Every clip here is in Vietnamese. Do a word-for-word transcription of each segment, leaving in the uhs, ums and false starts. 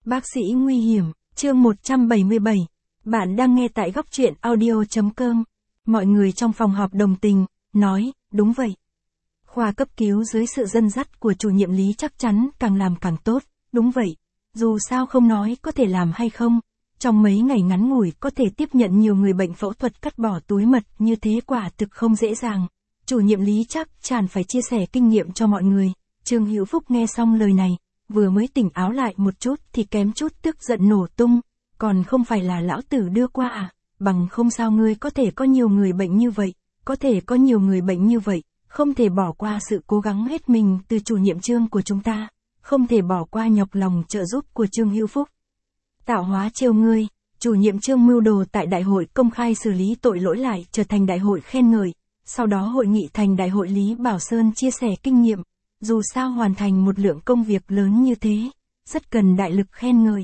Bác sĩ nguy hiểm, chương một trăm bảy mươi bảy. Bạn đang nghe tại góc truyện audio chấm com. Mọi người trong phòng họp đồng tình, nói, đúng vậy. Khoa cấp cứu dưới sự dẫn dắt của chủ nhiệm Lý chắc chắn càng làm càng tốt, đúng vậy. Dù sao không nói có thể làm hay không, trong mấy ngày ngắn ngủi có thể tiếp nhận nhiều người bệnh phẫu thuật cắt bỏ túi mật như thế quả thực không dễ dàng. Chủ nhiệm Lý chắc chắn phải chia sẻ kinh nghiệm cho mọi người. Trương Hữu Phúc nghe xong lời này, vừa mới tỉnh áo lại một chút thì kém chút tức giận nổ tung, còn không phải là lão tử đưa qua à, bằng không sao ngươi có thể có nhiều người bệnh như vậy, có thể có nhiều người bệnh như vậy, không thể bỏ qua sự cố gắng hết mình từ chủ nhiệm Trương của chúng ta, không thể bỏ qua nhọc lòng trợ giúp của Trương Hữu Phúc. Tạo hóa trêu ngươi, chủ nhiệm Trương mưu đồ tại đại hội công khai xử lý tội lỗi lại trở thành đại hội khen ngợi, sau đó hội nghị thành đại hội Lý Bảo Sơn chia sẻ kinh nghiệm. Dù sao hoàn thành một lượng công việc lớn như thế, rất cần đại lực khen ngợi.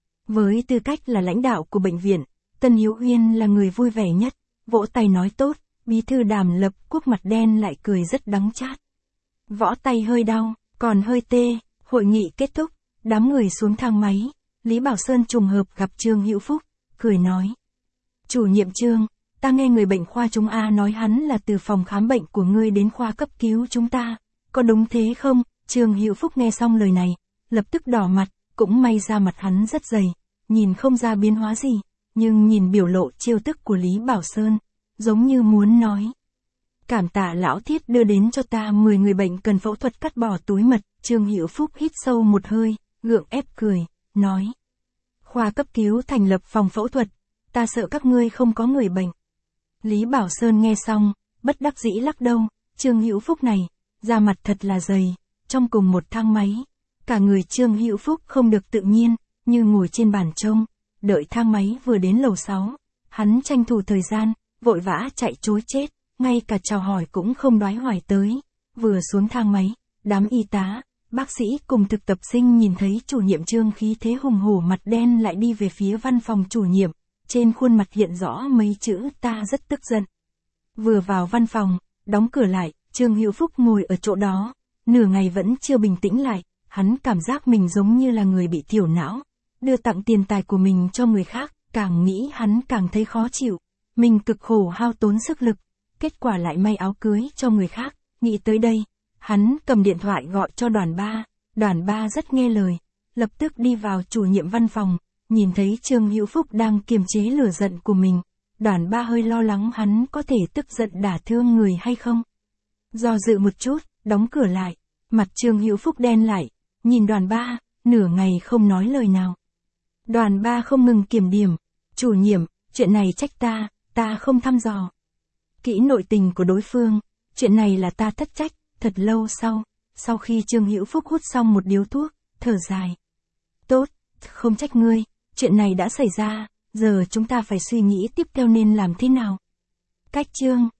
Với tư cách là lãnh đạo của bệnh viện, Tân Hiếu Uyên là người vui vẻ nhất, vỗ tay nói tốt, bí thư Đàm Lập Quốc mặt đen lại cười rất đắng chát. Võ tay hơi đau, còn hơi tê, hội nghị kết thúc, đám người xuống thang máy, Lý Bảo Sơn trùng hợp gặp Trương Hữu Phúc, cười nói. Chủ nhiệm Trương, ta nghe người bệnh khoa chúng A nói hắn là từ phòng khám bệnh của ngươi đến khoa cấp cứu chúng ta. Có đúng thế không? Trương Hữu Phúc nghe xong lời này, lập tức đỏ mặt, cũng may ra mặt hắn rất dày, nhìn không ra biến hóa gì, nhưng nhìn biểu lộ trêu tức của Lý Bảo Sơn, giống như muốn nói. Cảm tạ lão thiết đưa đến cho ta mười người bệnh cần phẫu thuật cắt bỏ túi mật, Trương Hữu Phúc hít sâu một hơi, gượng ép cười, nói. Khoa cấp cứu thành lập phòng phẫu thuật, ta sợ các ngươi không có người bệnh. Lý Bảo Sơn nghe xong, bất đắc dĩ lắc đầu, Trương Hữu Phúc này. Da mặt thật là dày, trong cùng một thang máy, cả người Trương Hữu Phúc không được tự nhiên, như ngồi trên bàn trông, đợi thang máy vừa đến lầu sáu, hắn tranh thủ thời gian, vội vã chạy trối chết, ngay cả chào hỏi cũng không đoái hoài tới, vừa xuống thang máy, đám y tá, bác sĩ cùng thực tập sinh nhìn thấy chủ nhiệm Trương khí thế hùng hổ mặt đen lại đi về phía văn phòng chủ nhiệm, trên khuôn mặt hiện rõ mấy chữ ta rất tức giận. Vừa vào văn phòng, đóng cửa lại, Trương Hữu Phúc ngồi ở chỗ đó, nửa ngày vẫn chưa bình tĩnh lại, hắn cảm giác mình giống như là người bị thiểu não, đưa tặng tiền tài của mình cho người khác, càng nghĩ hắn càng thấy khó chịu, mình cực khổ hao tốn sức lực, kết quả lại may áo cưới cho người khác, nghĩ tới đây, hắn cầm điện thoại gọi cho Đoàn Ba, Đoàn Ba rất nghe lời, lập tức đi vào chủ nhiệm văn phòng, nhìn thấy Trương Hữu Phúc đang kiềm chế lửa giận của mình, Đoàn Ba hơi lo lắng hắn có thể tức giận đả thương người hay không. Do dự một chút, đóng cửa lại, mặt Trương Hữu Phúc đen lại, nhìn Đoàn Ba, nửa ngày không nói lời nào. Đoàn Ba không ngừng kiểm điểm, chủ nhiệm, chuyện này trách ta, ta không thăm dò kỹ nội tình của đối phương, chuyện này là ta thất trách. Thật lâu sau, sau khi Trương Hữu Phúc hút xong một điếu thuốc, thở dài. Tốt, không trách ngươi, chuyện này đã xảy ra, giờ chúng ta phải suy nghĩ tiếp theo nên làm thế nào. Cách Trương